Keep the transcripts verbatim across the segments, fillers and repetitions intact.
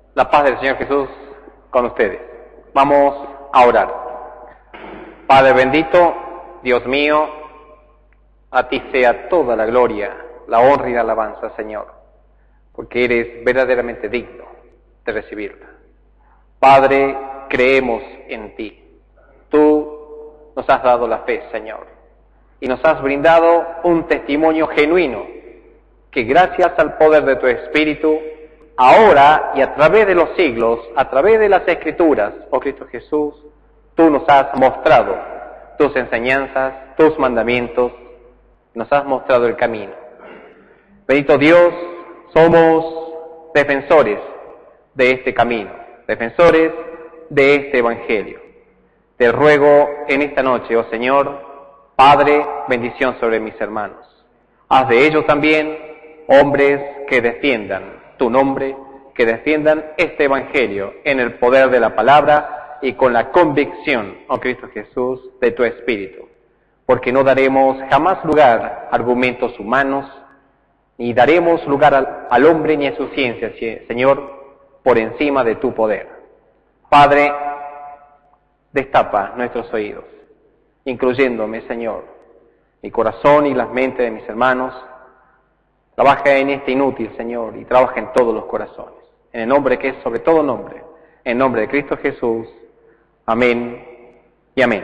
La paz del Señor Jesús con ustedes. Vamos a orar. Padre bendito, Dios mío, a ti sea toda la gloria, la honra y la alabanza, Señor, porque eres verdaderamente digno de recibirla. Padre, creemos en ti. Tú nos has dado la fe, Señor, y nos has brindado un testimonio genuino que gracias al poder de tu Espíritu, ahora y a través de los siglos, a través de las Escrituras, oh Cristo Jesús, tú nos has mostrado tus enseñanzas, tus mandamientos, nos has mostrado el camino. Bendito Dios, somos defensores de este camino, defensores de este Evangelio. Te ruego en esta noche, oh Señor, Padre, bendición sobre mis hermanos. Haz de ellos también hombres que defiendan tu nombre, que defiendan este Evangelio en el poder de la palabra y con la convicción, oh Cristo Jesús, de tu Espíritu. Porque no daremos jamás lugar a argumentos humanos, ni daremos lugar al, al hombre ni a su ciencia, Señor, por encima de tu poder. Padre, destapa nuestros oídos, incluyéndome, Señor, mi corazón y las mentes de mis hermanos. Trabaja en este inútil, Señor, y trabaja en todos los corazones. En el nombre que es sobre todo nombre, en nombre de Cristo Jesús. Amén y amén.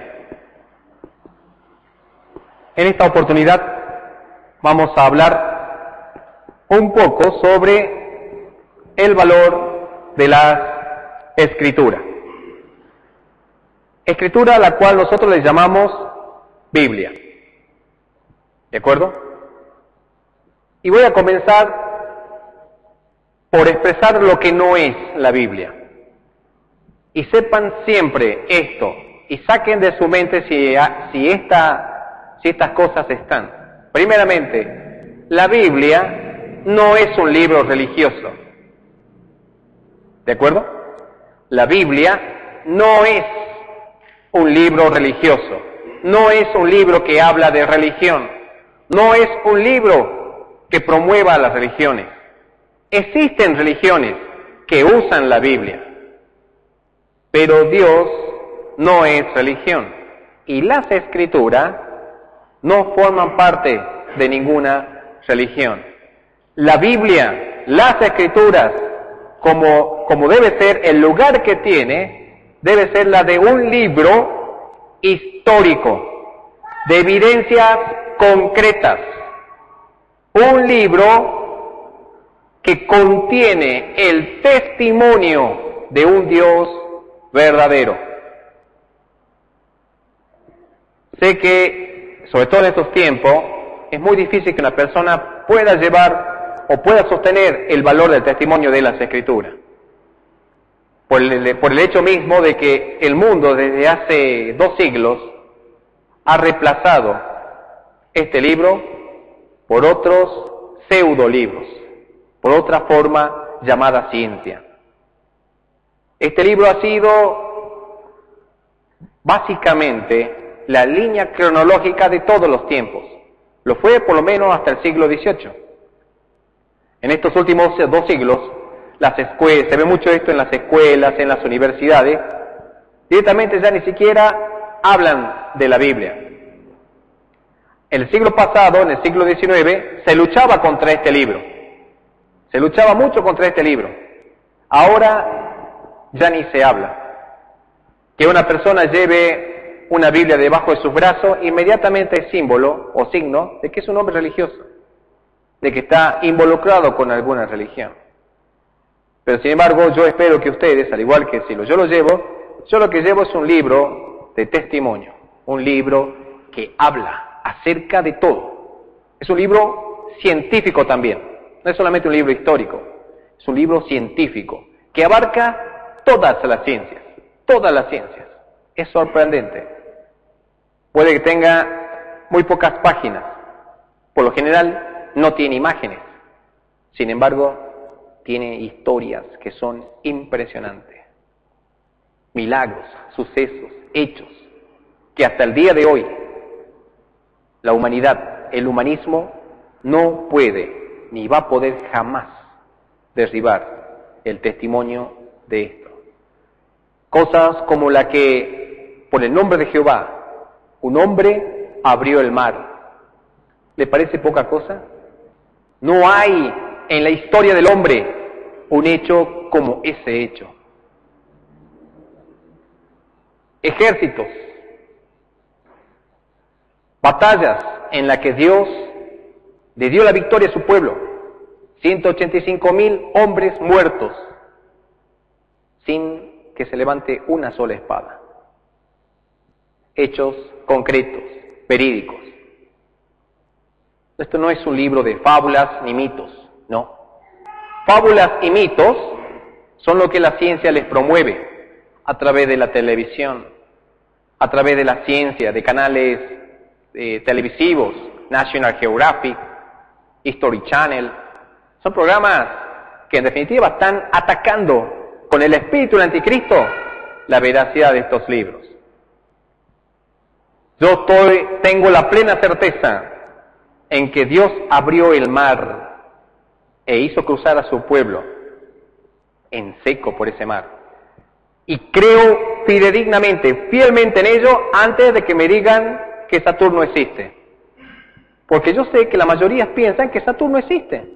En esta oportunidad vamos a hablar un poco sobre el valor de la Escritura. Escritura a la cual nosotros le llamamos Biblia. ¿De acuerdo? Y voy a comenzar por expresar lo que no es la Biblia. Y sepan siempre esto, y saquen de su mente si, si, esta, si estas cosas están. Primeramente, la Biblia no es un libro religioso. ¿De acuerdo? La Biblia no es un libro religioso. No es un libro que habla de religión. No es un libro que promueva las religiones. Existen religiones que usan la Biblia, pero Dios no es religión, y las Escrituras no forman parte de ninguna religión. La Biblia, las Escrituras, como, como debe ser el lugar que tiene, debe ser la de un libro histórico, de evidencias concretas. Un libro que contiene el testimonio de un Dios verdadero. Sé que, sobre todo en estos tiempos, es muy difícil que una persona pueda llevar o pueda sostener el valor del testimonio de las Escrituras. Por el, por el hecho mismo de que el mundo desde hace dos siglos ha reemplazado este libro por otros pseudolibros, por otra forma llamada ciencia. Este libro ha sido básicamente la línea cronológica de todos los tiempos. Lo fue por lo menos hasta el siglo dieciocho. En estos últimos dos siglos, las escuelas, se ve mucho esto en las escuelas, en las universidades, directamente ya ni siquiera hablan de la Biblia. En el siglo pasado, en el siglo diecinueve, se luchaba contra este libro. Se luchaba mucho contra este libro. Ahora ya ni se habla. Que una persona lleve una Biblia debajo de sus brazos, inmediatamente es símbolo o signo de que es un hombre religioso, de que está involucrado con alguna religión. Pero sin embargo, yo espero que ustedes, al igual que si yo lo llevo, yo lo que llevo es un libro de testimonio, un libro que habla acerca de todo. Es un libro científico también, no es solamente un libro histórico, es un libro científico que abarca todas las ciencias, todas las ciencias. Es sorprendente. Puede que tenga muy pocas páginas, por lo general no tiene imágenes, sin embargo tiene historias que son impresionantes, milagros, sucesos, hechos, que hasta el día de hoy la humanidad, el humanismo, no puede ni va a poder jamás derribar el testimonio de esto. Cosas como la que, por el nombre de Jehová, un hombre abrió el mar. ¿Le parece poca cosa? No hay en la historia del hombre un hecho como ese hecho. Ejércitos, batallas en las que Dios le dio la victoria a su pueblo. ciento ochenta y cinco mil hombres muertos sin que se levante una sola espada. Hechos concretos, verídicos. Esto no es un libro de fábulas ni mitos, no. Fábulas y mitos son lo que la ciencia les promueve a través de la televisión, a través de la ciencia, de canales eh, televisivos, National Geographic, History Channel. Son programas que en definitiva están atacando con el espíritu del anticristo la veracidad de estos libros. Yo estoy, tengo la plena certeza en que Dios abrió el mar e hizo cruzar a su pueblo en seco por ese mar. Y creo fidedignamente, fielmente en ello, antes de que me digan que Saturno existe. Porque yo sé que la mayoría piensan que Saturno existe.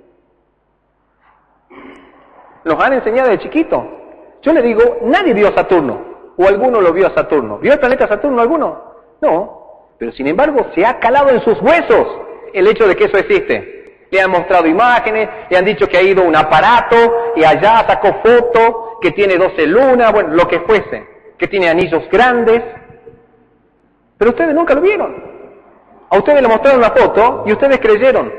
Nos han enseñado de chiquito. Yo le digo, nadie vio a Saturno, o alguno lo vio a Saturno. ¿Vio el planeta Saturno alguno? No, pero sin embargo se ha calado en sus huesos el hecho de que eso existe. Le han mostrado imágenes, le han dicho que ha ido un aparato y allá sacó foto, que tiene doce lunas, bueno, lo que fuese, que tiene anillos grandes. Pero ustedes nunca lo vieron. A ustedes le mostraron la foto y ustedes creyeron.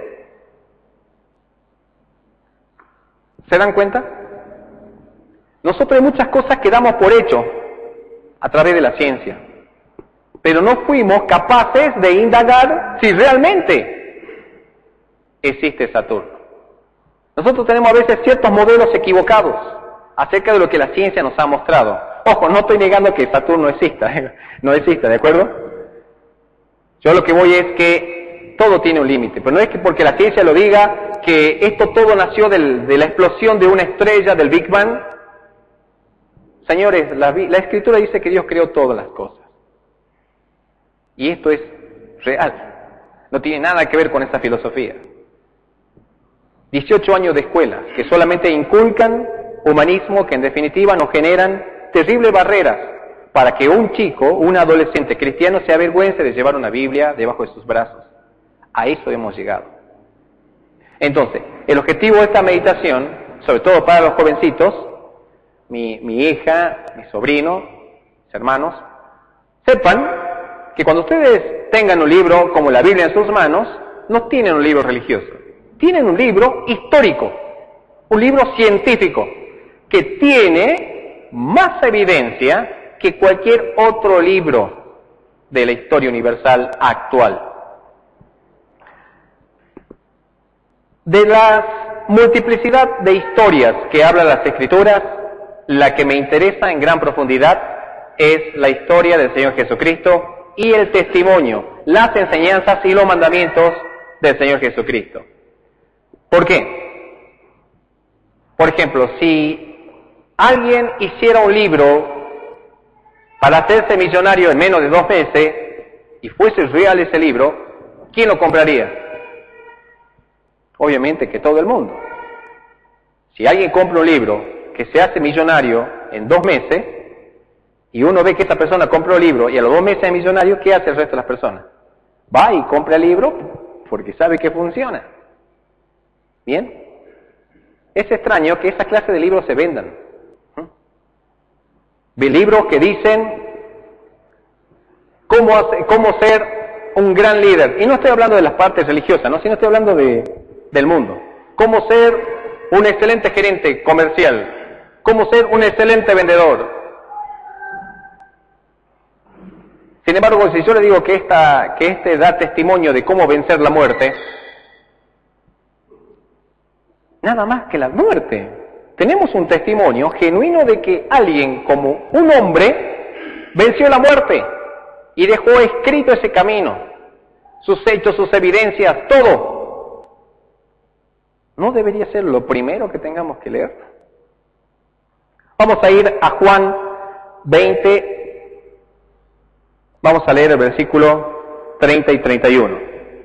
¿Se dan cuenta? Nosotros hay muchas cosas que damos por hecho a través de la ciencia, pero no fuimos capaces de indagar si realmente existe Saturno. Nosotros tenemos a veces ciertos modelos equivocados acerca de lo que la ciencia nos ha mostrado. Ojo, no estoy negando que Saturno exista, no exista, ¿de acuerdo? Yo lo que voy es que todo tiene un límite, pero no es que porque la ciencia lo diga que esto todo nació del, de la explosión de una estrella, del Big Bang. Señores, la, la Escritura dice que Dios creó todas las cosas. Y esto es real. No tiene nada que ver con esa filosofía. dieciocho años de escuelas que solamente inculcan humanismo, que en definitiva nos generan terribles barreras para que un chico, un adolescente cristiano se avergüence de llevar una Biblia debajo de sus brazos. A eso hemos llegado. Entonces, el objetivo de esta meditación, sobre todo para los jovencitos, mi, mi hija, mi sobrino, mis hermanos, sepan que cuando ustedes tengan un libro como la Biblia en sus manos, no tienen un libro religioso, tienen un libro histórico, un libro científico, que tiene más evidencia que cualquier otro libro de la historia universal actual. De la multiplicidad de historias que hablan las Escrituras, la que me interesa en gran profundidad es la historia del Señor Jesucristo y el testimonio, las enseñanzas y los mandamientos del Señor Jesucristo. ¿Por qué? Por ejemplo, si alguien hiciera un libro para hacerse millonario en menos de dos meses y fuese real ese libro, ¿quién lo compraría? Obviamente que todo el mundo. Si alguien compra un libro que se hace millonario en dos meses y uno ve que esa persona compra un libro y a los dos meses es millonario, ¿qué hace el resto de las personas? Va y compra el libro porque sabe que funciona. ¿Bien? Es extraño que esa clase de libros se vendan. ¿Mm? Libros que dicen cómo, hacer, cómo ser un gran líder. Y no estoy hablando de las partes religiosas, ¿no? Sino estoy hablando de, del mundo. Cómo ser un excelente gerente comercial. Cómo ser un excelente vendedor. Sin embargo, si yo le digo que, esta, que este da testimonio de cómo vencer la muerte, nada más que la muerte. Tenemos un testimonio genuino de que alguien como un hombre venció la muerte y dejó escrito ese camino, sus hechos, sus evidencias, todo. ¿No debería ser lo primero que tengamos que leer? Vamos a ir a Juan veinte, vamos a leer el versículo treinta y treinta y uno.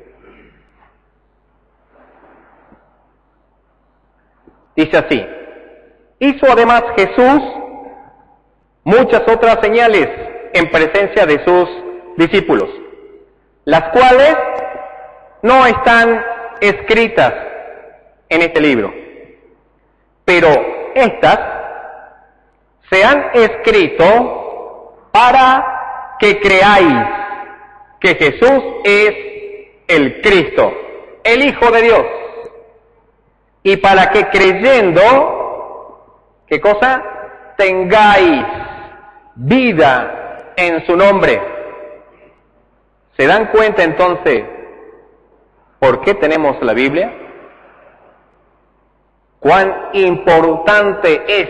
Dice así: hizo además Jesús muchas otras señales en presencia de sus discípulos, las cuales no están escritas en este libro, pero estas se han escrito para que creáis que Jesús es el Cristo, el Hijo de Dios, y para que creyendo, ¿qué cosa? Tengáis vida en su nombre. ¿Se dan cuenta entonces por qué tenemos la Biblia? ¿Cuán importante es?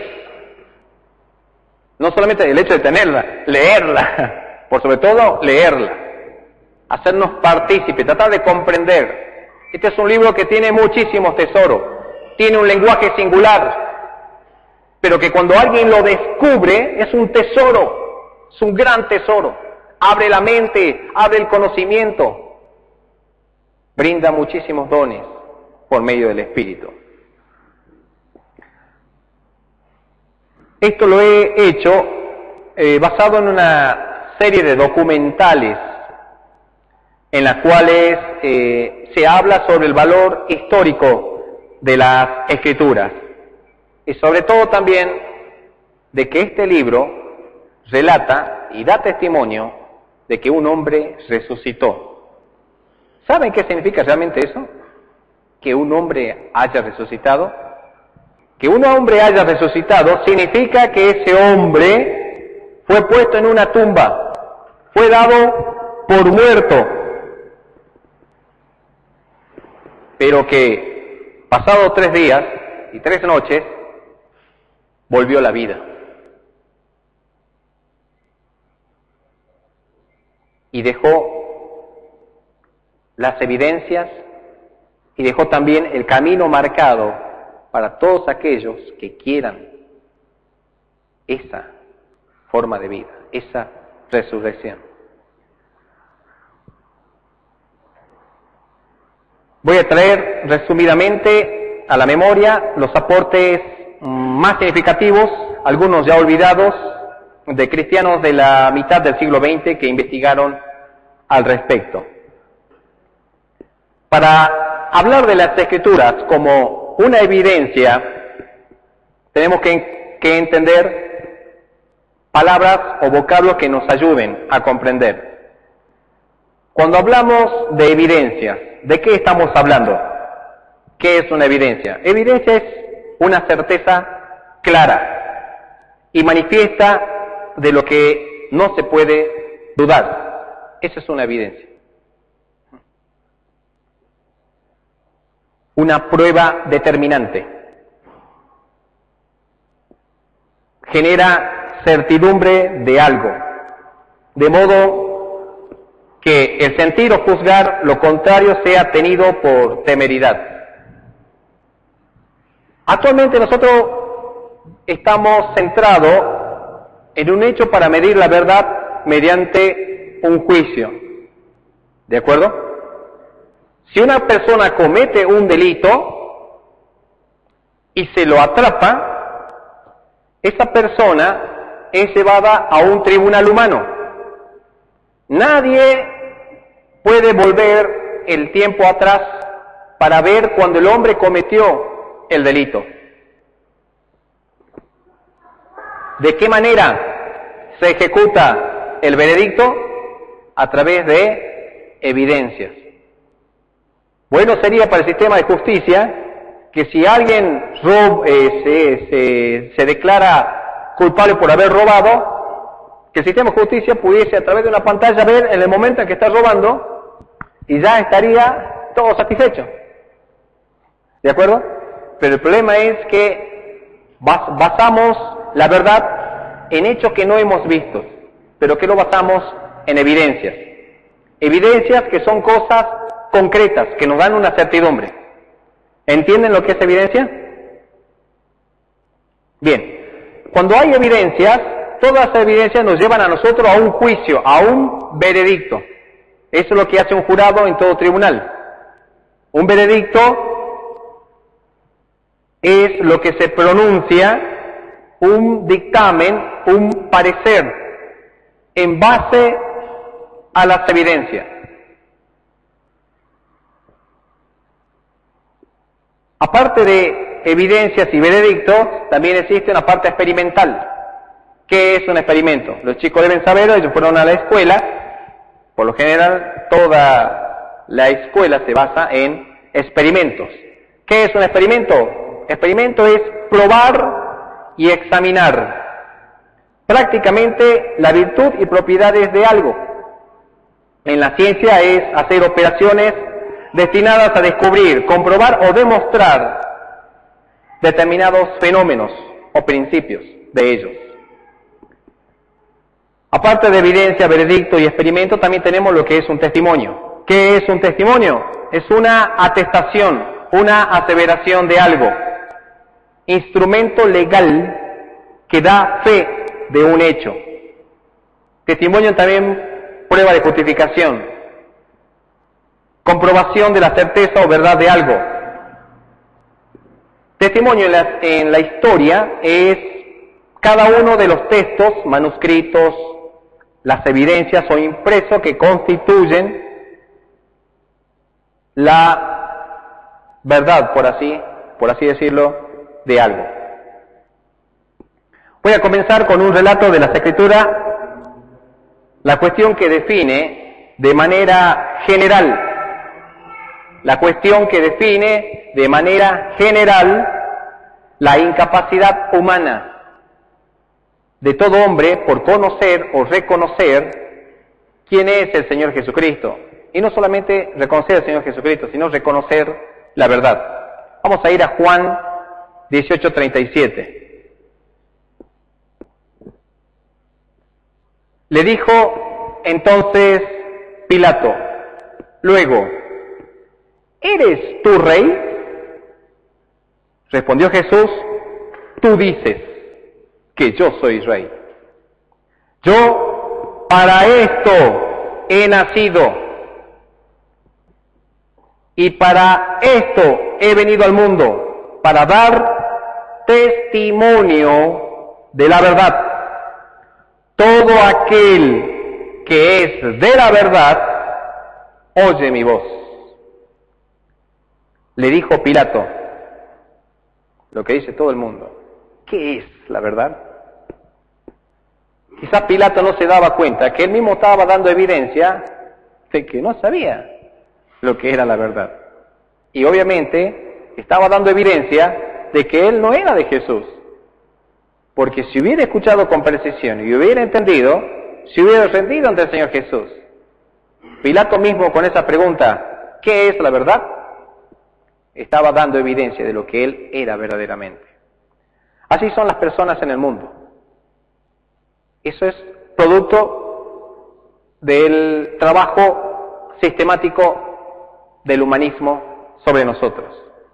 No solamente el hecho de tenerla, leerla, por sobre todo leerla, hacernos partícipes, tratar de comprender. Este es un libro que tiene muchísimos tesoros, tiene un lenguaje singular, pero que cuando alguien lo descubre es un tesoro, es un gran tesoro. Abre la mente, abre el conocimiento, brinda muchísimos dones por medio del Espíritu. Esto lo he hecho eh, basado en una serie de documentales en las cuales eh, se habla sobre el valor histórico de las Escrituras y sobre todo también de que este libro relata y da testimonio de que un hombre resucitó. ¿Saben qué significa realmente eso? Que un hombre haya resucitado. Que un hombre haya resucitado significa que ese hombre fue puesto en una tumba, fue dado por muerto, pero que pasados tres días y tres noches volvió a la vida. Y dejó las evidencias y dejó también el camino marcado para todos aquellos que quieran esa forma de vida, esa resurrección. Voy a traer resumidamente a la memoria los aportes más significativos, algunos ya olvidados, de cristianos de la mitad del siglo veinte que investigaron al respecto. Para hablar de las Escrituras como una evidencia, tenemos que, que entender palabras o vocablos que nos ayuden a comprender. Cuando hablamos de evidencias, ¿de qué estamos hablando? ¿Qué es una evidencia? Evidencia es una certeza clara y manifiesta de lo que no se puede dudar. Esa es una evidencia. Una prueba determinante. Genera certidumbre de algo, de modo que el sentir o juzgar lo contrario sea tenido por temeridad. Actualmente nosotros estamos centrados en un hecho para medir la verdad mediante un juicio. ¿De acuerdo? Si una persona comete un delito y se lo atrapa, esa persona es llevada a un tribunal humano. Nadie puede volver el tiempo atrás para ver cuando el hombre cometió el delito. ¿De qué manera se ejecuta el veredicto? A través de evidencias. Bueno sería para el sistema de justicia que si alguien rob, eh, se, se, se declara culpable por haber robado, que el sistema de justicia pudiese a través de una pantalla ver en el momento en que está robando y ya estaría todo satisfecho. ¿De acuerdo? Pero el problema es que bas, basamos la verdad en hechos que no hemos visto, pero que lo basamos en evidencias. Evidencias que son cosas concretas, que nos dan una certidumbre. ¿Entienden lo que es evidencia? Bien, cuando hay evidencias, todas las evidencias nos llevan a nosotros a un juicio, a un veredicto. Eso es lo que hace un jurado en todo tribunal. Un veredicto es lo que se pronuncia, un dictamen, un parecer, en base a las evidencias. Aparte de evidencias y veredictos, también existe una parte experimental. ¿Qué es un experimento? Los chicos deben saberlo, ellos fueron a la escuela. Por lo general, toda la escuela se basa en experimentos. ¿Qué es un experimento? Experimento es probar y examinar prácticamente la virtud y propiedades de algo. En la ciencia es hacer operaciones destinadas a descubrir, comprobar o demostrar determinados fenómenos o principios de ellos. Aparte de evidencia, veredicto y experimento, también tenemos lo que es un testimonio. ¿Qué es un testimonio? Es una atestación, una aseveración de algo, instrumento legal que da fe de un hecho. Testimonio también prueba de justificación, comprobación de la certeza o verdad de algo. Testimonio en la, en la historia es cada uno de los textos, manuscritos, las evidencias o impresos que constituyen la verdad, por así, por así decirlo, de algo. Voy a comenzar con un relato de las Escrituras, la cuestión que define de manera general La cuestión que define de manera general la incapacidad humana de todo hombre por conocer o reconocer quién es el Señor Jesucristo. Y no solamente reconocer al Señor Jesucristo, sino reconocer la verdad. Vamos a ir a Juan dieciocho treinta y siete. Le dijo entonces Pilato, luego, ¿eres tú rey? Respondió Jesús, tú dices que yo soy rey. Yo para esto he nacido y para esto he venido al mundo, para dar testimonio de la verdad. Todo aquel que es de la verdad, oye mi voz. Le dijo Pilato, lo que dice todo el mundo, ¿qué es la verdad? Quizás Pilato no se daba cuenta que él mismo estaba dando evidencia de que no sabía lo que era la verdad. Y obviamente estaba dando evidencia de que él no era de Jesús. Porque si hubiera escuchado con precisión y hubiera entendido, se hubiera rendido ante el Señor Jesús. Pilato mismo con esa pregunta, ¿qué es la verdad?, estaba dando evidencia de lo que él era verdaderamente. Así son las personas en el mundo. Eso es producto del trabajo sistemático del humanismo sobre nosotros.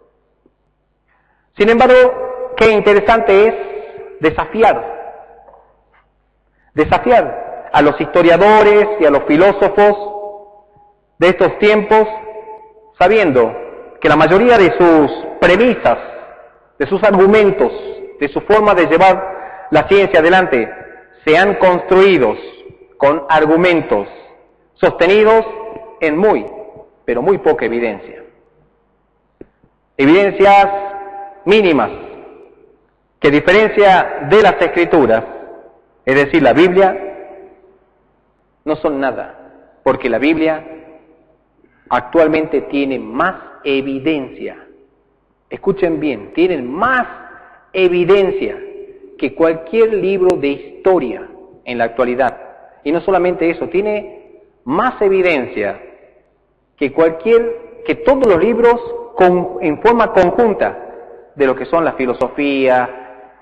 Sin embargo, qué interesante es desafiar, desafiar a los historiadores y a los filósofos de estos tiempos, sabiendo que la mayoría de sus premisas, de sus argumentos, de su forma de llevar la ciencia adelante, sean construidos con argumentos sostenidos en muy, pero muy poca evidencia. Evidencias mínimas, que diferencia de las Escrituras, es decir, la Biblia, no son nada, porque la Biblia actualmente tiene más evidencia. Escuchen bien, tienen más evidencia que cualquier libro de historia en la actualidad. Y no solamente eso, tiene más evidencia que cualquier, que todos los libros con, en forma conjunta de lo que son la filosofía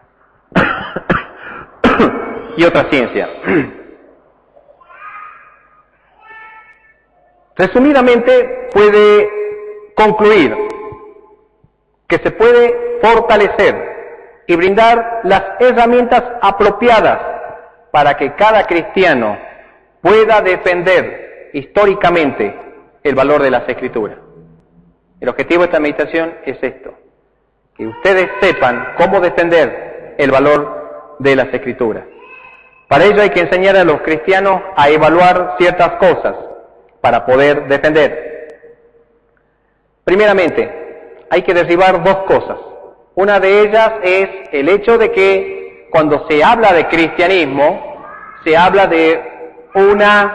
y otra ciencia. Resumidamente, puede concluir que se puede fortalecer y brindar las herramientas apropiadas para que cada cristiano pueda defender históricamente el valor de las Escrituras. El objetivo de esta meditación es esto, que ustedes sepan cómo defender el valor de las Escrituras. Para ello hay que enseñar a los cristianos a evaluar ciertas cosas para poder defender. Primeramente, hay que derribar dos cosas. Una de ellas es el hecho de que cuando se habla de cristianismo, se habla de una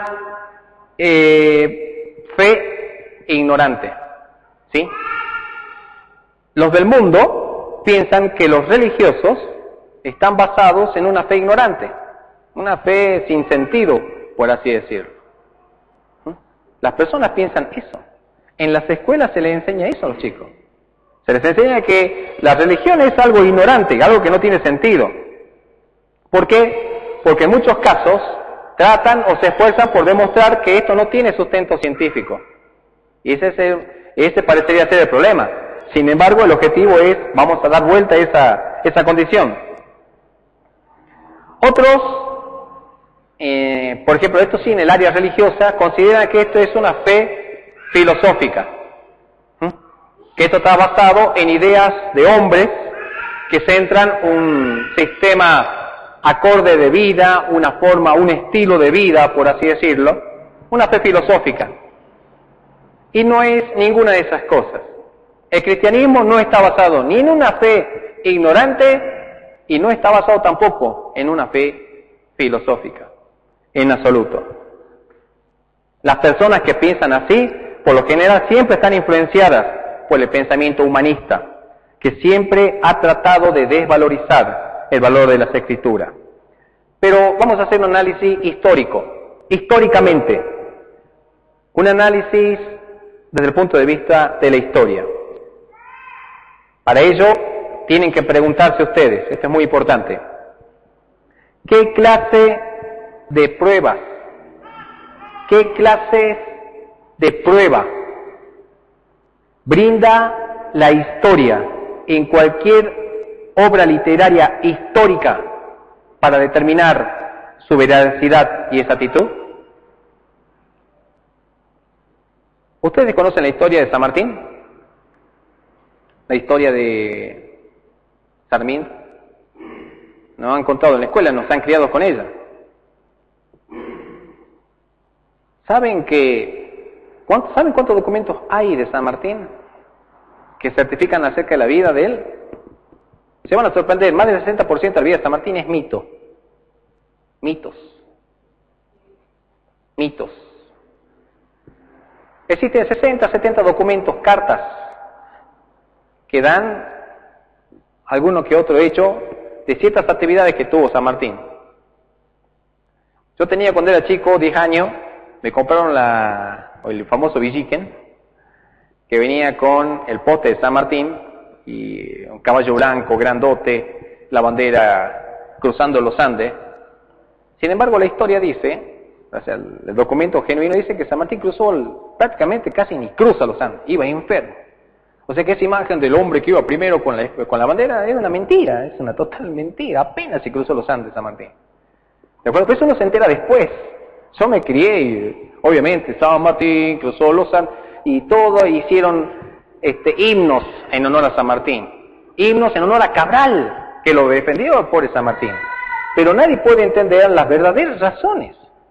eh, fe ignorante. ¿Sí? Los del mundo piensan que los religiosos están basados en una fe ignorante, una fe sin sentido, por así decirlo. ¿Mm? Las personas piensan eso. En las escuelas se les enseña eso a los chicos. Se les enseña que la religión es algo ignorante, algo que no tiene sentido. ¿Por qué? Porque en muchos casos tratan o se esfuerzan por demostrar que esto no tiene sustento científico. Y ese es el, ese parecería ser el problema. Sin embargo, el objetivo es, vamos a dar vuelta a esa, esa condición. Otros, eh, por ejemplo, esto sí en el área religiosa, consideran que esto es una fe filosófica. ¿Mm? Que esto está basado en ideas de hombres que centran un sistema acorde de vida, una forma, un estilo de vida, por así decirlo, una fe filosófica. Y no es ninguna de esas cosas. El cristianismo no está basado ni en una fe ignorante y no está basado tampoco en una fe filosófica, en absoluto. Las personas que piensan así, por lo general, siempre están influenciadas por el pensamiento humanista, que siempre ha tratado de desvalorizar el valor de las Escrituras. Pero vamos a hacer un análisis histórico, históricamente, un análisis desde el punto de vista de la historia. Para ello, tienen que preguntarse ustedes, esto es muy importante, ¿qué clase de pruebas, qué clase de prueba brinda la historia en cualquier obra literaria histórica para determinar su veracidad y exactitud? ¿Ustedes conocen la historia de San Martín? La historia de Sarmiento. Nos han contado en la escuela, nos han criado con ella. ¿Saben que ¿cuántos, ¿saben cuántos documentos hay de San Martín que certifican acerca de la vida de él? Se van a sorprender, más del sesenta por ciento de la vida de San Martín es mito. Mitos. Mitos. Existen sesenta, setenta documentos, cartas, que dan alguno que otro hecho de ciertas actividades que tuvo San Martín. Yo tenía cuando era chico, diez años, me compraron la, el famoso Villiquen, que venía con el poste de San Martín y un caballo blanco, grandote, la bandera cruzando los Andes. Sin embargo, la historia dice, o sea, el documento genuino dice que San Martín cruzó el, prácticamente casi ni cruza los Andes, iba enfermo. O sea que esa imagen del hombre que iba primero con la, con la bandera es una mentira, es una total mentira, apenas se cruzó los Andes San Martín. ¿De acuerdo? Pero eso uno se entera después. Yo me crié y obviamente San Martín cruzó los Andes y todo, hicieron este, himnos en honor a San Martín, himnos en honor a Cabral, que lo defendió al pobre San Martín. Pero nadie puede entender las verdaderas razones.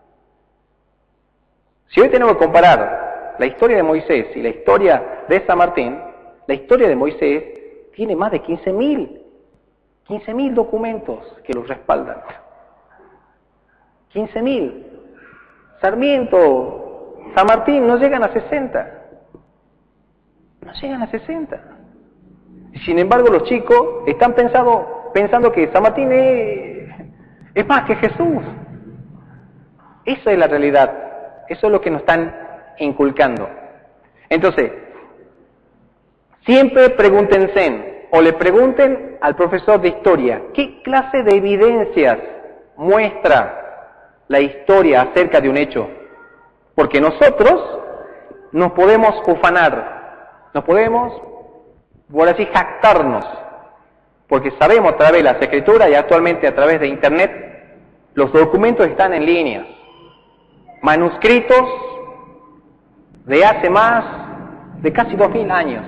Si hoy tenemos que comparar la historia de Moisés y la historia de San Martín, la historia de Moisés tiene más de quince mil documentos que los respaldan. quince mil. Sarmiento, San Martín no llegan a sesenta. No llegan a sesenta. Y sin embargo los chicos están pensando, pensando que San Martín es, es más que Jesús. Esa es la realidad. Eso es lo que nos están inculcando. Entonces, siempre pregúntense, o le pregunten al profesor de historia, ¿qué clase de evidencias muestra la historia acerca de un hecho? Porque nosotros nos podemos ufanar, nos podemos, por así, jactarnos porque sabemos a través de las Escrituras y actualmente a través de Internet, los documentos están en línea, manuscritos de hace más de casi dos mil años,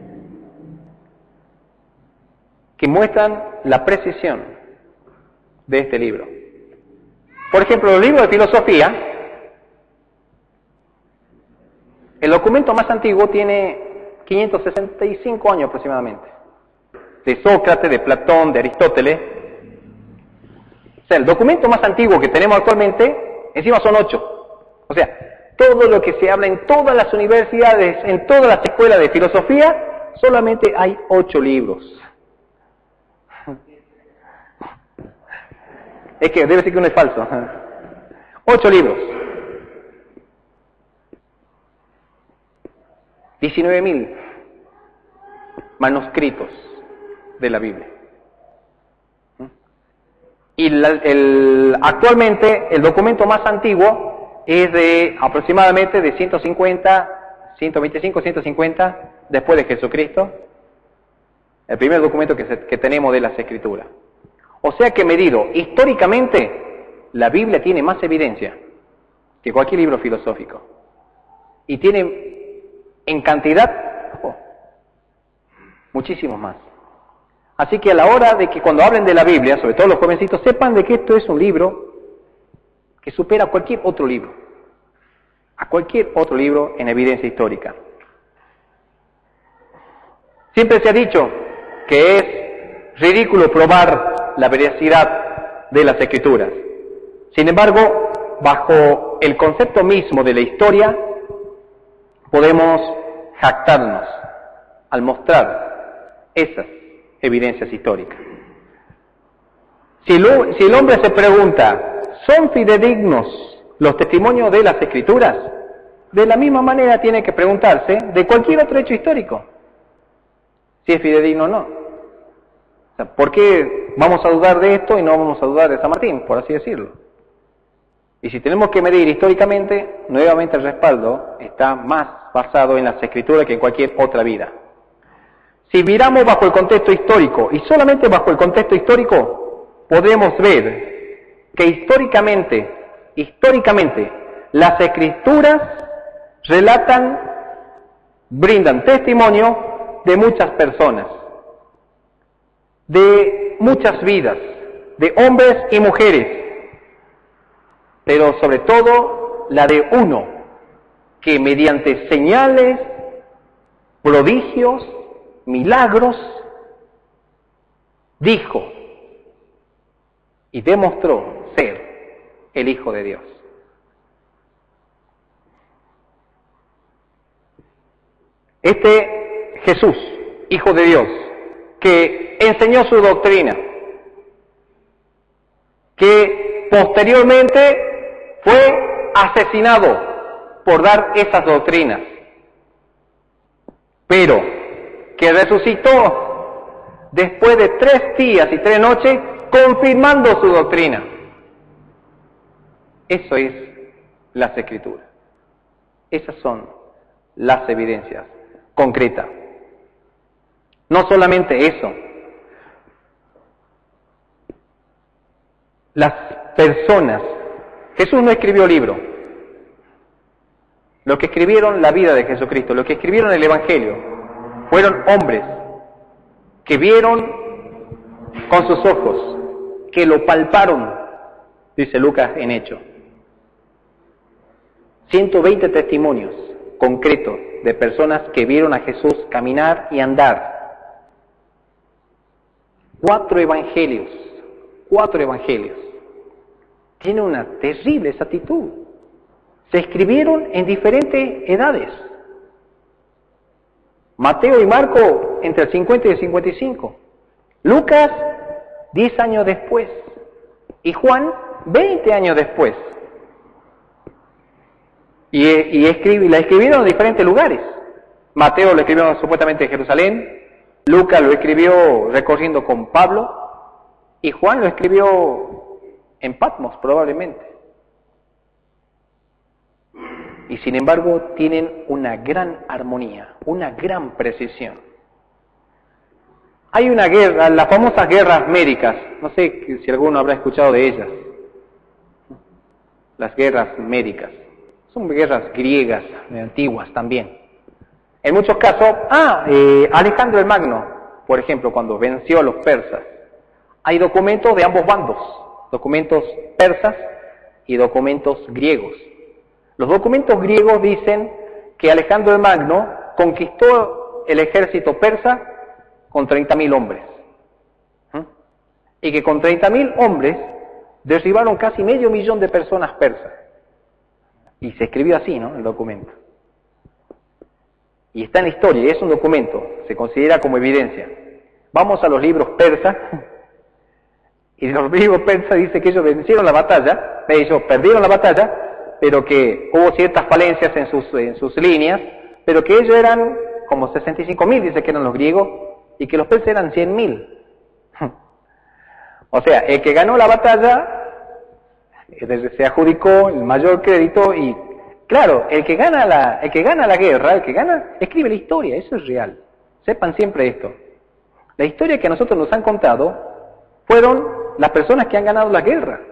que muestran la precisión de este libro. Por ejemplo, los libros de filosofía, el documento más antiguo tiene quinientos sesenta y cinco años aproximadamente, de Sócrates, de Platón, de Aristóteles. O sea, el documento más antiguo que tenemos actualmente, encima son ocho. O sea, todo lo que se habla en todas las universidades, en todas las escuelas de filosofía, solamente hay ocho libros. Es que debe ser que uno es falso. Ocho libros. diecinueve mil manuscritos de la Biblia. Y la, el, actualmente el documento más antiguo es de aproximadamente de ciento cincuenta, ciento veinticinco, ciento cincuenta después de Jesucristo. El primer documento que, se, que tenemos de las Escrituras. O sea que medido históricamente, la Biblia tiene más evidencia que cualquier libro filosófico. Y tiene en cantidad, oh, muchísimos más. Así que a la hora de que cuando hablen de la Biblia, sobre todo los jovencitos, sepan de que esto es un libro que supera a cualquier otro libro. A cualquier otro libro en evidencia histórica. Siempre se ha dicho que es ridículo probar la veracidad de las Escrituras. Sin embargo, bajo el concepto mismo de la historia, podemos jactarnos al mostrar esas evidencias históricas. Si, lo, si el hombre se pregunta, ¿son fidedignos los testimonios de las Escrituras? De la misma manera tiene que preguntarse de cualquier otro hecho histórico, si es fidedigno o no. ¿Por qué vamos a dudar de esto y no vamos a dudar de San Martín, por así decirlo? Y si tenemos que medir históricamente, nuevamente el respaldo está más basado en las Escrituras que en cualquier otra vida. Si miramos bajo el contexto histórico, y solamente bajo el contexto histórico, podemos ver que históricamente, históricamente, las Escrituras relatan, brindan testimonio de muchas personas, de muchas vidas, de hombres y mujeres, pero sobre todo la de uno que mediante señales, prodigios, milagros, dijo y demostró ser el Hijo de Dios. Este Jesús, Hijo de Dios, que enseñó su doctrina, que posteriormente fue asesinado por dar esas doctrinas, pero que resucitó después de tres días y tres noches confirmando su doctrina. Eso es las Escrituras. Esas son las evidencias concretas. No solamente eso, las personas, Jesús no escribió libro, los que escribieron la vida de Jesucristo, los que escribieron el Evangelio, fueron hombres que vieron con sus ojos, que lo palparon, dice Lucas en Hechos. ciento veinte testimonios concretos de personas que vieron a Jesús caminar y andar. Cuatro evangelios, cuatro evangelios. Tiene una terrible exactitud. Se escribieron en diferentes edades. Mateo y Marco entre el cincuenta y el cincuenta y cinco. Lucas, diez años después. Y Juan, veinte años después. Y, y, escribi, la escribieron en diferentes lugares. Mateo lo escribió supuestamente en Jerusalén. Lucas lo escribió recorriendo con Pablo. Y Juan lo escribió en Patmos, probablemente. Y sin embargo tienen una gran armonía, una gran precisión. Hay una guerra, las famosas guerras médicas, no sé si alguno habrá escuchado de ellas. Las guerras médicas. Son guerras griegas, antiguas también. En muchos casos, ah, eh, Alejandro el Magno, por ejemplo, cuando venció a los persas, hay documentos de ambos bandos, documentos persas y documentos griegos. Los documentos griegos dicen que Alejandro el Magno conquistó el ejército persa con treinta mil hombres. ¿Mm? Y que con treinta mil hombres derribaron casi medio millón de personas persas. Y se escribió así, ¿no?, el documento. Y está en la historia, y es un documento, se considera como evidencia. Vamos a los libros persas, y los libros persas dice que ellos vencieron la batalla, ellos perdieron la batalla, pero que hubo ciertas falencias en sus, en sus líneas, pero que ellos eran como sesenta y cinco mil, dice que eran los griegos, y que los persas eran cien mil. O sea, el que ganó la batalla se adjudicó el mayor crédito y, claro, el que gana la, el que gana la guerra, el que gana, escribe la historia, eso es real. Sepan siempre esto. La historia que a nosotros nos han contado fueron las personas que han ganado la guerra.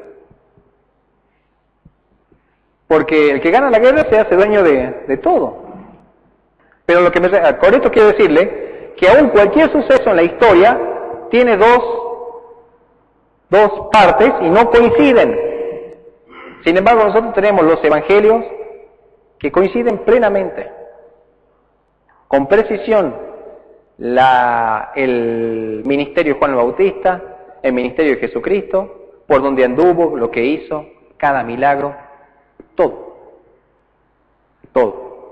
Porque el que gana la guerra se hace dueño de, de todo. Pero lo que me, con esto quiero decirle que aún cualquier suceso en la historia tiene dos, dos partes y no coinciden. Sin embargo, nosotros tenemos los evangelios que coinciden plenamente, con precisión, la, el ministerio de Juan el Bautista, el ministerio de Jesucristo, por donde anduvo, lo que hizo, cada milagro, todo, todo.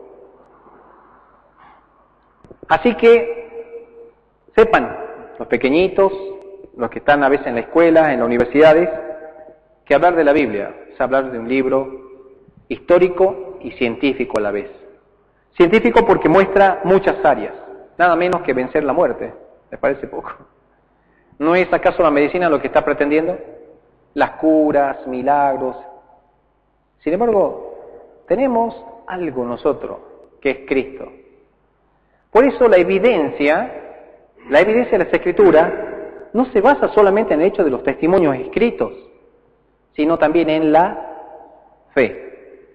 Así que, sepan, los pequeñitos, los que están a veces en la escuela, en las universidades, que hablar de la Biblia es hablar de un libro histórico y científico a la vez. Científico porque muestra muchas áreas, nada menos que vencer la muerte. ¿Les parece poco? ¿No es acaso la medicina lo que está pretendiendo? Las curas, milagros. Sin embargo, tenemos algo nosotros, que es Cristo. Por eso la evidencia, la evidencia de las Escrituras, no se basa solamente en el hecho de los testimonios escritos, sino también en la fe.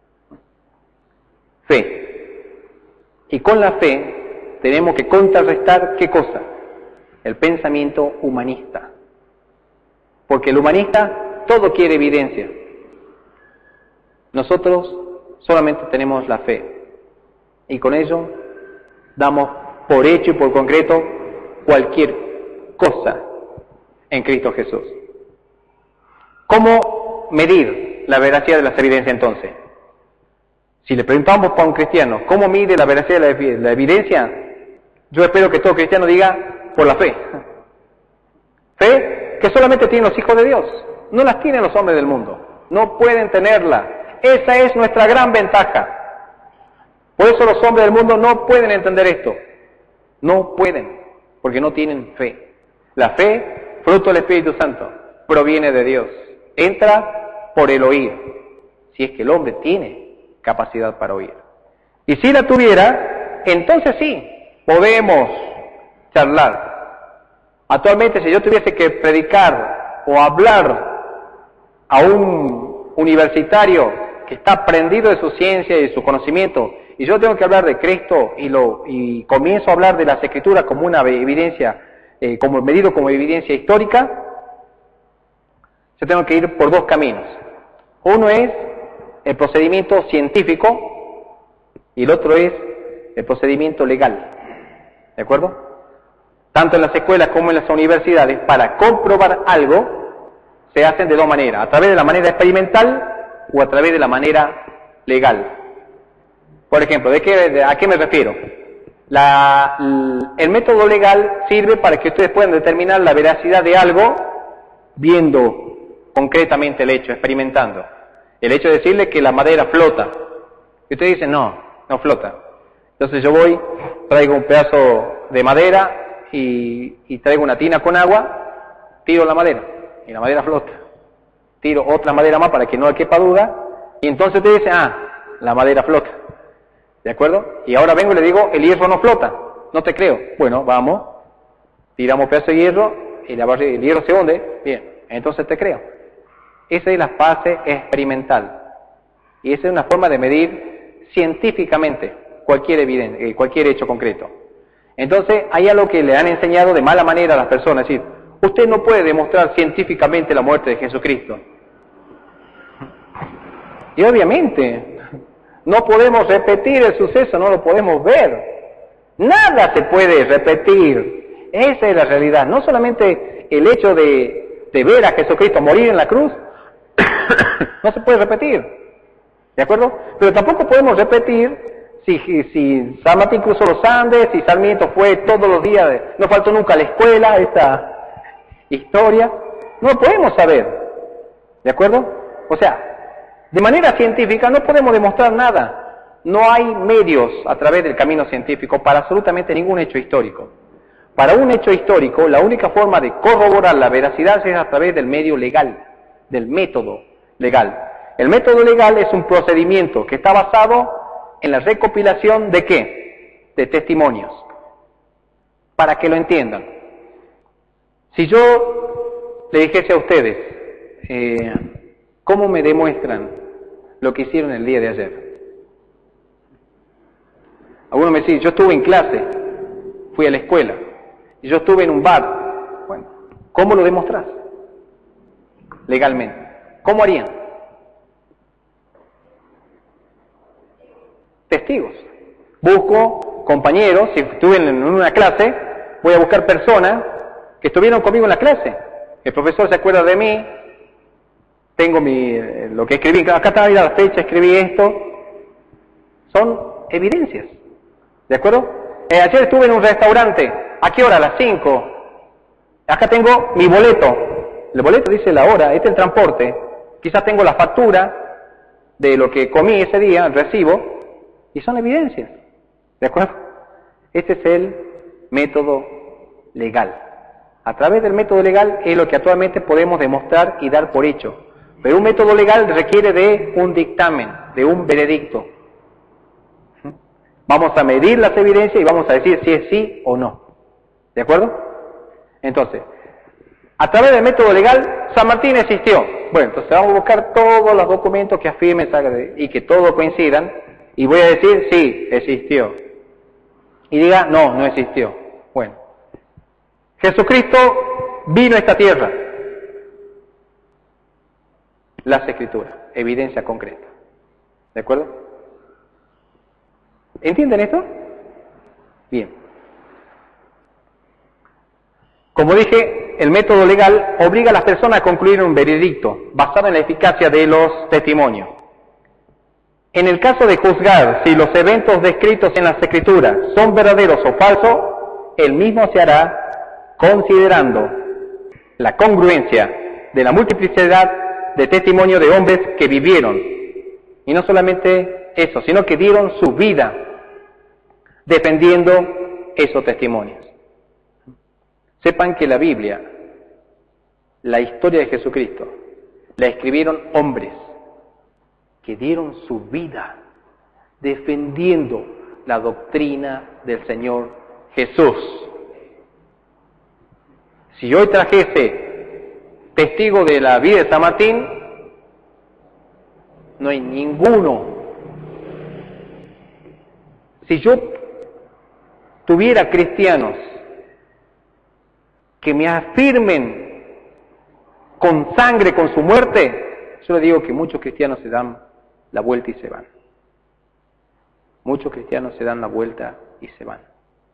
Fe. Y con la fe tenemos que contrarrestar, ¿qué cosa? El pensamiento humanista. Porque el humanista todo quiere evidencia. Nosotros solamente tenemos la fe. Y con ello damos por hecho y por concreto cualquier cosa en Cristo Jesús. ¿Cómo medir la veracidad de las evidencias entonces? Si le preguntamos a un cristiano, ¿cómo mide la veracidad de la evidencia? Yo espero que todo cristiano diga, por la fe. Fe que solamente tienen los hijos de Dios, no las tienen los hombres del mundo, no pueden tenerla. Esa es nuestra gran ventaja. Por eso los hombres del mundo no pueden entender esto. No pueden, porque no tienen fe. La fe, fruto del Espíritu Santo, proviene de Dios. Entra por el oír, si es que el hombre tiene capacidad para oír. Y si la tuviera, entonces sí, podemos charlar. Actualmente, si yo tuviese que predicar o hablar a un universitario que está prendido de su ciencia y de su conocimiento, y yo tengo que hablar de Cristo y, lo, y comienzo a hablar de las Escrituras como una evidencia, eh, como medido como evidencia histórica, yo tengo que ir por dos caminos. Uno es el procedimiento científico y el otro es el procedimiento legal. ¿De acuerdo? Tanto en las escuelas como en las universidades, para comprobar algo, se hacen de dos maneras, a través de la manera experimental o a través de la manera legal. Por ejemplo, ¿de qué, de, ¿a qué me refiero? La, el método legal sirve para que ustedes puedan determinar la veracidad de algo viendo concretamente el hecho, experimentando. El hecho de decirle que la madera flota. Y ustedes dicen, no, no flota. Entonces yo voy, traigo un pedazo de madera y, y traigo una tina con agua, tiro la madera y la madera flota. Tiro otra madera más para que no le quepa duda y entonces te dicen, ah, la madera flota. ¿De acuerdo? Y ahora vengo y le digo, el hierro no flota. No te creo. Bueno, vamos. Tiramos pedazo de hierro y la barriga, el hierro se hunde, bien, entonces te creo. Esa es la fase experimental. Y esa es una forma de medir científicamente cualquier evidencia, cualquier hecho concreto. Entonces, hay algo que le han enseñado de mala manera a las personas, es decir, usted no puede demostrar científicamente la muerte de Jesucristo. Y obviamente, no podemos repetir el suceso, no lo podemos ver. Nada se puede repetir. Esa es la realidad. No solamente el hecho de, de ver a Jesucristo morir en la cruz, no se puede repetir. ¿De acuerdo? Pero tampoco podemos repetir si, si San Martín cruzó los Andes, si Sarmiento fue todos los días, de, no faltó nunca a la escuela, esta historia. No lo podemos saber. ¿De acuerdo? O sea, de manera científica no podemos demostrar nada. No hay medios a través del camino científico para absolutamente ningún hecho histórico. Para un hecho histórico, la única forma de corroborar la veracidad es a través del medio legal, del método legal. El método legal es un procedimiento que está basado en la recopilación de ¿qué? De testimonios. Para que lo entiendan. Si yo le dijese a ustedes, eh, ¿cómo me demuestran lo que hicieron el día de ayer? Algunos me dicen, yo estuve en clase, fui a la escuela, y yo estuve en un bar. Bueno, ¿cómo lo demostrás? Legalmente. ¿Cómo harían? Testigos. Busco compañeros, si estuve en una clase, voy a buscar personas que estuvieron conmigo en la clase. El profesor se acuerda de mí, tengo mi, lo que escribí, acá está la fecha, escribí esto. Son evidencias. ¿De acuerdo? Eh, ayer estuve en un restaurante. ¿A qué hora? A las cinco. Acá tengo mi boleto. El boleto dice la hora, este es el transporte. Quizás tengo la factura de lo que comí ese día, el recibo, y son evidencias. ¿De acuerdo? Este es el método legal. A través del método legal es lo que actualmente podemos demostrar y dar por hecho. Pero un método legal requiere de un dictamen, de un veredicto. Vamos a medir las evidencias y vamos a decir si es sí o no. ¿De acuerdo? Entonces, a través del método legal, San Martín existió. Bueno, entonces vamos a buscar todos los documentos que afirmen y que todos coincidan, y voy a decir sí, existió. Y diga no, no existió. Bueno, Jesucristo vino a esta tierra. Las Escrituras, evidencia concreta. ¿De acuerdo? ¿Entienden esto? Bien. Como dije, el método legal obliga a las personas a concluir un veredicto basado en la eficacia de los testimonios. En el caso de juzgar si los eventos descritos en las Escrituras son verdaderos o falsos, el mismo se hará considerando la congruencia de la multiplicidad de testimonios de hombres que vivieron. Y no solamente eso, sino que dieron su vida defendiendo esos testimonios. Sepan que la Biblia, la historia de Jesucristo, la escribieron hombres que dieron su vida defendiendo la doctrina del Señor Jesús. Si hoy trajese testigo de la vida de San Martín, no hay ninguno. Si yo tuviera cristianos que me afirmen con sangre, con su muerte, yo le digo que muchos cristianos se dan la vuelta y se van. Muchos cristianos se dan la vuelta y se van.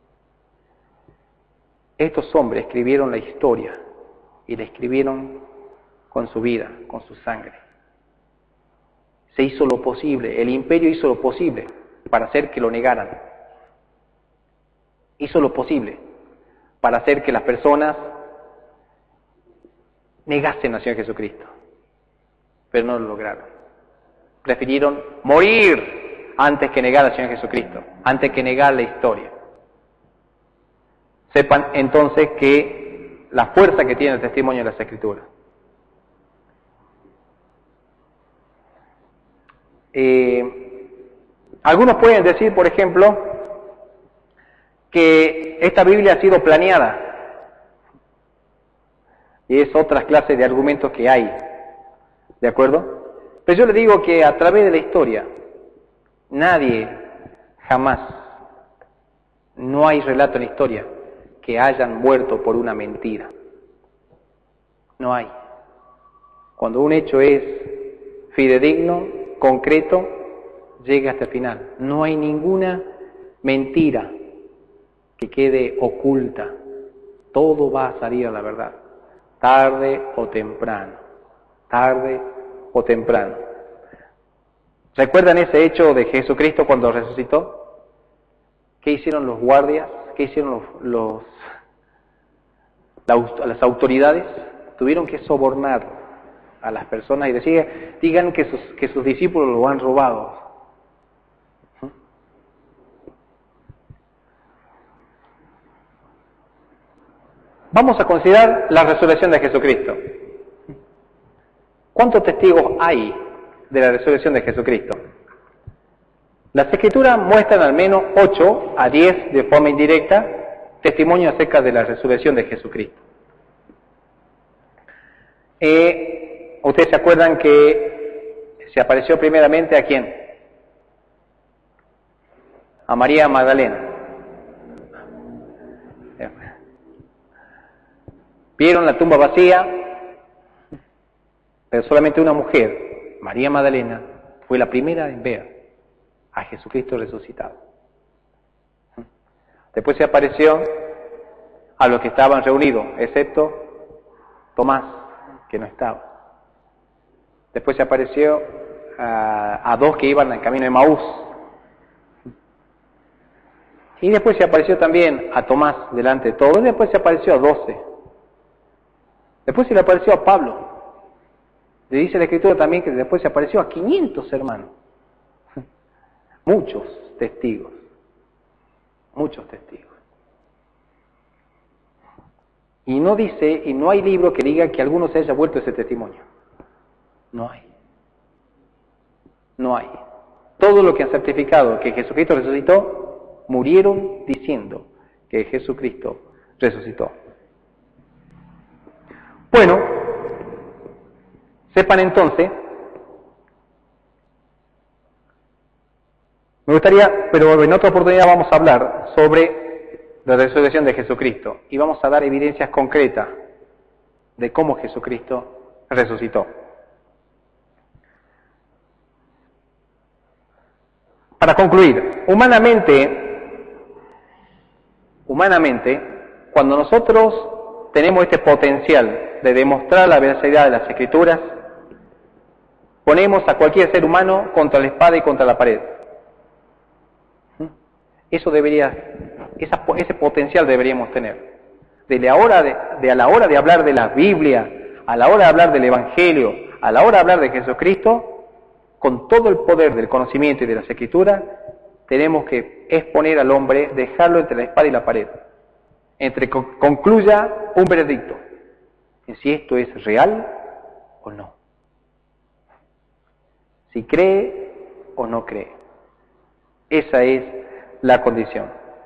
Estos hombres escribieron la historia y la escribieron con su vida, con su sangre. Se hizo lo posible, el imperio hizo lo posible para hacer que lo negaran. Hizo lo posible para hacer que las personas negasen al Señor Jesucristo. Pero no lo lograron. Prefirieron morir antes que negar al Señor Jesucristo, antes que negar la historia. Sepan entonces que la fuerza que tiene el testimonio de las Escrituras. Eh, algunos pueden decir, por ejemplo, que esta Biblia ha sido planeada y es otra clase de argumentos que hay, ¿de acuerdo? Pero yo le digo que a través de la historia, nadie, jamás, no hay relato en la historia que hayan muerto por una mentira. No hay. Cuando un hecho es fidedigno, concreto, llega hasta el final. No hay ninguna mentira que quede oculta. Todo va a salir a la verdad, tarde o temprano, tarde o temprano. ¿Recuerdan ese hecho de Jesucristo cuando resucitó? ¿Qué hicieron los guardias? ¿Qué hicieron los, los las autoridades? Tuvieron que sobornar a las personas y decir, digan que sus, que sus discípulos lo han robado. Vamos a considerar la resurrección de Jesucristo. ¿Cuántos testigos hay de la resurrección de Jesucristo? Las Escrituras muestran al menos ocho a diez de forma indirecta testimonios acerca de la resurrección de Jesucristo. Eh, ¿Ustedes se acuerdan que se apareció primeramente a quién? A María Magdalena. Vieron la tumba vacía, pero solamente una mujer, María Magdalena, fue la primera en ver a Jesucristo resucitado. Después se apareció a los que estaban reunidos, excepto Tomás, que no estaba. Después se apareció a, a dos que iban al camino de Maús. Y después se apareció también a Tomás delante de todos, y después se apareció a doce. Después se le apareció a Pablo. Le dice la Escritura también que después se apareció a quinientos hermanos. Muchos testigos. Muchos testigos. Y no dice, y no hay libro que diga que alguno se haya vuelto ese testimonio. No hay. No hay. Todos los que han certificado que Jesucristo resucitó, murieron diciendo que Jesucristo resucitó. Bueno, sepan entonces, me gustaría, pero en otra oportunidad vamos a hablar sobre la resurrección de Jesucristo y vamos a dar evidencias concretas de cómo Jesucristo resucitó. Para concluir, humanamente, humanamente, cuando nosotros tenemos este potencial de demostrar la veracidad de las Escrituras, ponemos a cualquier ser humano contra la espada y contra la pared. Eso debería, esa, ese potencial deberíamos tener. De la hora de, de a la hora de hablar de la Biblia, a la hora de hablar del Evangelio, a la hora de hablar de Jesucristo, con todo el poder del conocimiento y de las Escrituras, tenemos que exponer al hombre, dejarlo entre la espada y la pared, entre que concluya un veredicto en si esto es real o no, si cree o no cree. Esa es la condición.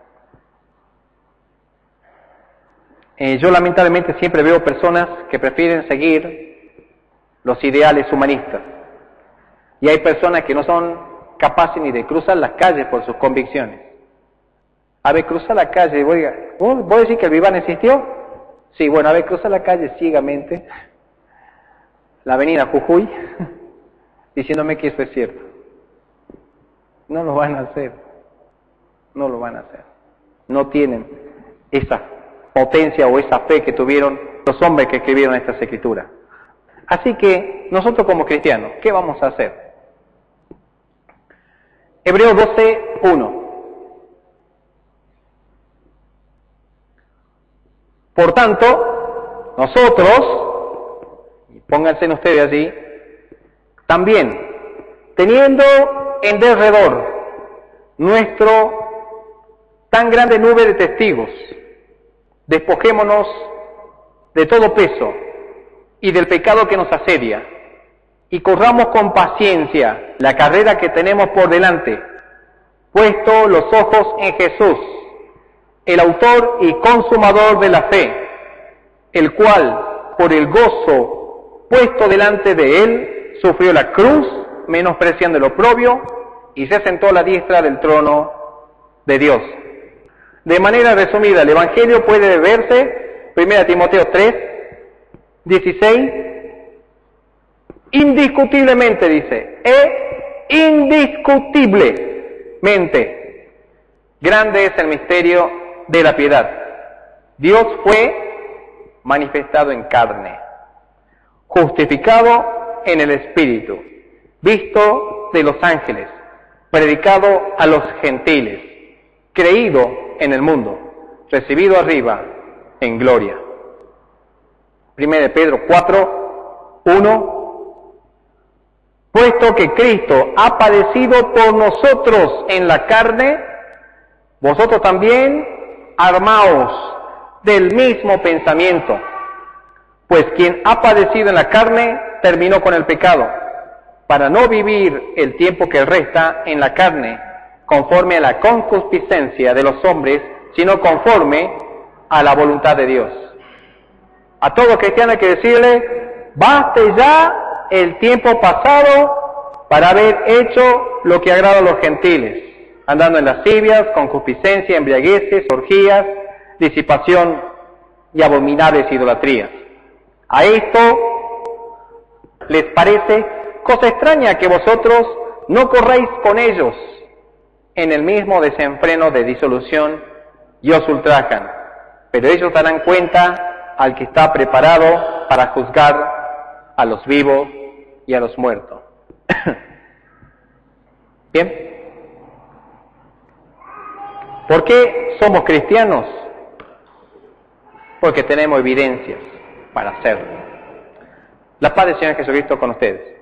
Eh, yo lamentablemente siempre veo personas que prefieren seguir los ideales humanistas, y hay personas que no son capaces ni de cruzar las calles por sus convicciones. A ver, cruzar la calle, oiga, ¿vos, ¿vos decís que el Viván existió? Sí, bueno, a ver, cruzar la calle ciegamente, la avenida Jujuy, diciéndome que eso es cierto. No lo van a hacer, no lo van a hacer. No tienen esa potencia o esa fe que tuvieron los hombres que escribieron estas Escrituras. Así que, nosotros como cristianos, ¿qué vamos a hacer? Hebreos doce, uno. Por tanto, nosotros, y pónganse ustedes allí, también, teniendo en derredor nuestro tan grande nube de testigos, despojémonos de todo peso y del pecado que nos asedia, y corramos con paciencia la carrera que tenemos por delante, puesto los ojos en Jesús, el autor y consumador de la fe, el cual, por el gozo puesto delante de él, sufrió la cruz, menospreciando el oprobio, y se sentó a la diestra del trono de Dios. De manera resumida, el Evangelio puede verse, primera Timoteo tres, dieciséis, indiscutiblemente dice, e indiscutiblemente, grande es el misterio de la piedad. Dios fue manifestado en carne, justificado en el Espíritu, visto de los ángeles, predicado a los gentiles, creído en el mundo, recibido arriba en gloria. Primera de Pedro cuatro, uno, puesto que Cristo ha padecido por nosotros en la carne, vosotros también armaos del mismo pensamiento, pues quien ha padecido en la carne terminó con el pecado, para no vivir el tiempo que resta en la carne, conforme a la concupiscencia de los hombres, sino conforme a la voluntad de Dios. A todo cristiano hay que decirle, baste ya el tiempo pasado para haber hecho lo que agrada a los gentiles, andando en lascivias, concupiscencia, embriagueces, orgías, disipación y abominables idolatrías. A esto les parece cosa extraña que vosotros no corráis con ellos en el mismo desenfreno de disolución y os ultrajan, pero ellos darán cuenta al que está preparado para juzgar a los vivos y a los muertos. Bien. ¿Por qué somos cristianos? Porque tenemos evidencias para hacerlo. La paz del Señor Jesucristo con ustedes.